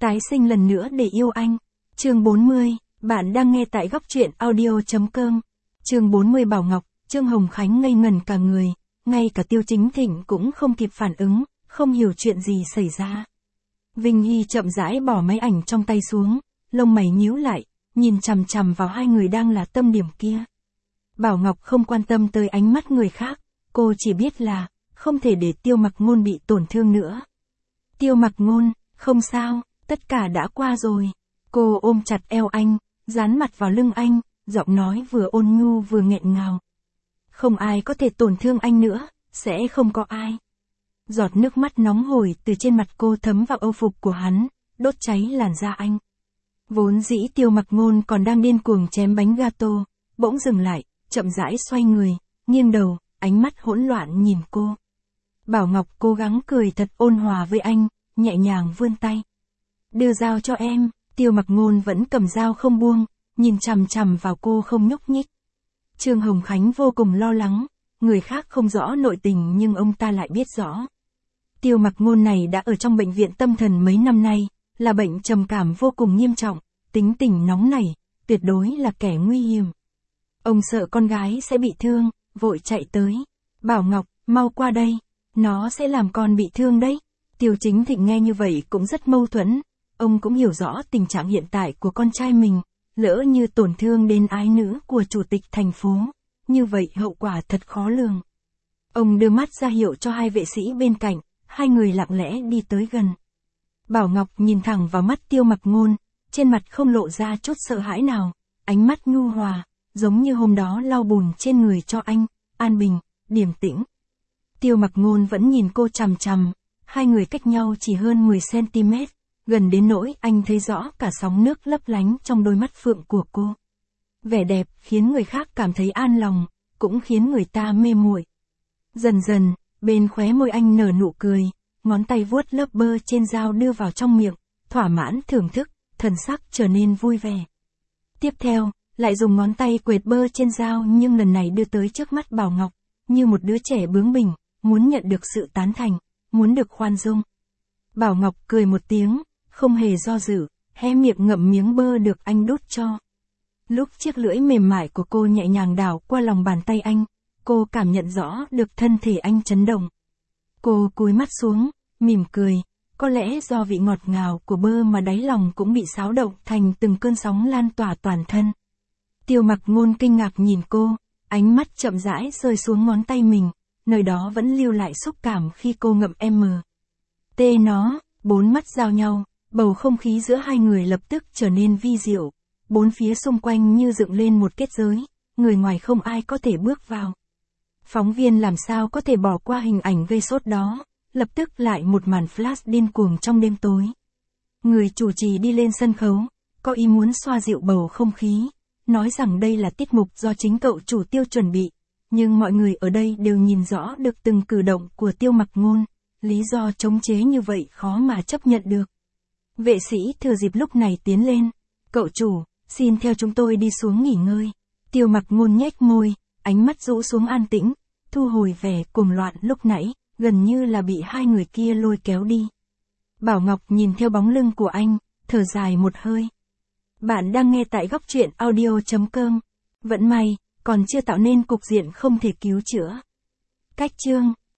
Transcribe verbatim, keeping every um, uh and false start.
Tái sinh lần nữa để yêu anh. Chương bốn mươi, bạn đang nghe tại góc truyện audio.com. Chương bốn mươi Bảo Ngọc, Trương Hồng Khánh ngây ngẩn cả người, ngay cả Tiêu Chính Thịnh cũng không kịp phản ứng, không hiểu chuyện gì xảy ra. Vinh Hy chậm rãi bỏ máy ảnh trong tay xuống, lông mày nhíu lại, nhìn chằm chằm vào hai người đang là tâm điểm kia. Bảo Ngọc không quan tâm tới ánh mắt người khác, cô chỉ biết là, không thể để Tiêu Mặc Ngôn bị tổn thương nữa. Tiêu Mặc Ngôn, không sao, tất cả đã qua rồi. Cô ôm chặt eo anh, dán mặt vào lưng anh, giọng nói vừa ôn nhu vừa nghẹn ngào. Không ai có thể tổn thương anh nữa, sẽ không có ai. Giọt nước mắt nóng hổi từ trên mặt cô thấm vào âu phục của hắn, đốt cháy làn da anh. Vốn dĩ Tiêu Mặc Ngôn còn đang điên cuồng chém bánh gato, bỗng dừng lại, chậm rãi xoay người, nghiêng đầu, ánh mắt hỗn loạn nhìn cô. Bảo Ngọc cố gắng cười thật ôn hòa với anh, nhẹ nhàng vươn tay. Đưa dao cho em. Tiêu Mặc Ngôn vẫn cầm dao không buông, nhìn chằm chằm vào cô không nhúc nhích. Trương Hồng Khánh vô cùng lo lắng, người khác không rõ nội tình nhưng ông ta lại biết rõ. Tiêu Mặc Ngôn này đã ở trong bệnh viện tâm thần mấy năm nay, là bệnh trầm cảm vô cùng nghiêm trọng, tính tình nóng nảy, tuyệt đối là kẻ nguy hiểm. Ông sợ con gái sẽ bị thương, vội chạy tới. Bảo Ngọc, mau qua đây, nó sẽ làm con bị thương đấy. Tiêu Chính Thịnh nghe như vậy cũng rất mâu thuẫn. Ông cũng hiểu rõ tình trạng hiện tại của con trai mình, lỡ như tổn thương đến ái nữ của chủ tịch thành phố, như vậy hậu quả thật khó lường. Ông đưa mắt ra hiệu cho hai vệ sĩ bên cạnh, hai người lặng lẽ đi tới gần. Bảo Ngọc nhìn thẳng vào mắt Tiêu Mặc Ngôn, trên mặt không lộ ra chút sợ hãi nào, ánh mắt nhu hòa, giống như hôm đó lau bùn trên người cho anh, an bình, điềm tĩnh. Tiêu Mặc Ngôn vẫn nhìn cô chằm chằm, hai người cách nhau chỉ hơn mười xăng-ti-mét. Gần đến nỗi anh thấy rõ cả sóng nước lấp lánh trong đôi mắt phượng của cô. Vẻ đẹp khiến người khác cảm thấy an lòng, cũng khiến người ta mê muội. Dần dần, bên khóe môi anh nở nụ cười, ngón tay vuốt lớp bơ trên dao đưa vào trong miệng, thỏa mãn thưởng thức, thần sắc trở nên vui vẻ. Tiếp theo, lại dùng ngón tay quệt bơ trên dao nhưng lần này đưa tới trước mắt Bảo Ngọc, như một đứa trẻ bướng bỉnh, muốn nhận được sự tán thành, muốn được khoan dung. Bảo Ngọc cười một tiếng, không hề do dự, hé miệng ngậm miếng bơ được anh đút cho. Lúc chiếc lưỡi mềm mại của cô nhẹ nhàng đảo qua lòng bàn tay anh, cô cảm nhận rõ được thân thể anh chấn động. Cô cúi mắt xuống, mỉm cười, có lẽ do vị ngọt ngào của bơ mà đáy lòng cũng bị xáo động thành từng cơn sóng lan tỏa toàn thân. Tiêu Mặc Ngôn kinh ngạc nhìn cô, ánh mắt chậm rãi rơi xuống ngón tay mình, nơi đó vẫn lưu lại xúc cảm khi cô ngậm em. Tê nó, bốn mắt giao nhau. Bầu không khí giữa hai người lập tức trở nên vi diệu, bốn phía xung quanh như dựng lên một kết giới, người ngoài không ai có thể bước vào. Phóng viên làm sao có thể bỏ qua hình ảnh gây sốt đó, lập tức lại một màn flash điên cuồng trong đêm tối. Người chủ trì đi lên sân khấu, có ý muốn xoa dịu bầu không khí, nói rằng đây là tiết mục do chính cậu chủ Tiêu chuẩn bị, nhưng mọi người ở đây đều nhìn rõ được từng cử động của Tiêu Mặc Ngôn, lý do chống chế như vậy khó mà chấp nhận được. Vệ sĩ thừa dịp lúc này tiến lên. Cậu chủ, xin theo chúng tôi đi xuống nghỉ ngơi. Tiêu Mặc Ngôn nhếch môi, ánh mắt rũ xuống an tĩnh, thu hồi vẻ cuồng loạn lúc nãy, gần như là bị hai người kia lôi kéo đi. Bảo Ngọc nhìn theo bóng lưng của anh, thở dài một hơi. Bạn đang nghe tại góc truyện audio.com. Vẫn may, còn chưa tạo nên cục diện không thể cứu chữa. Cách chương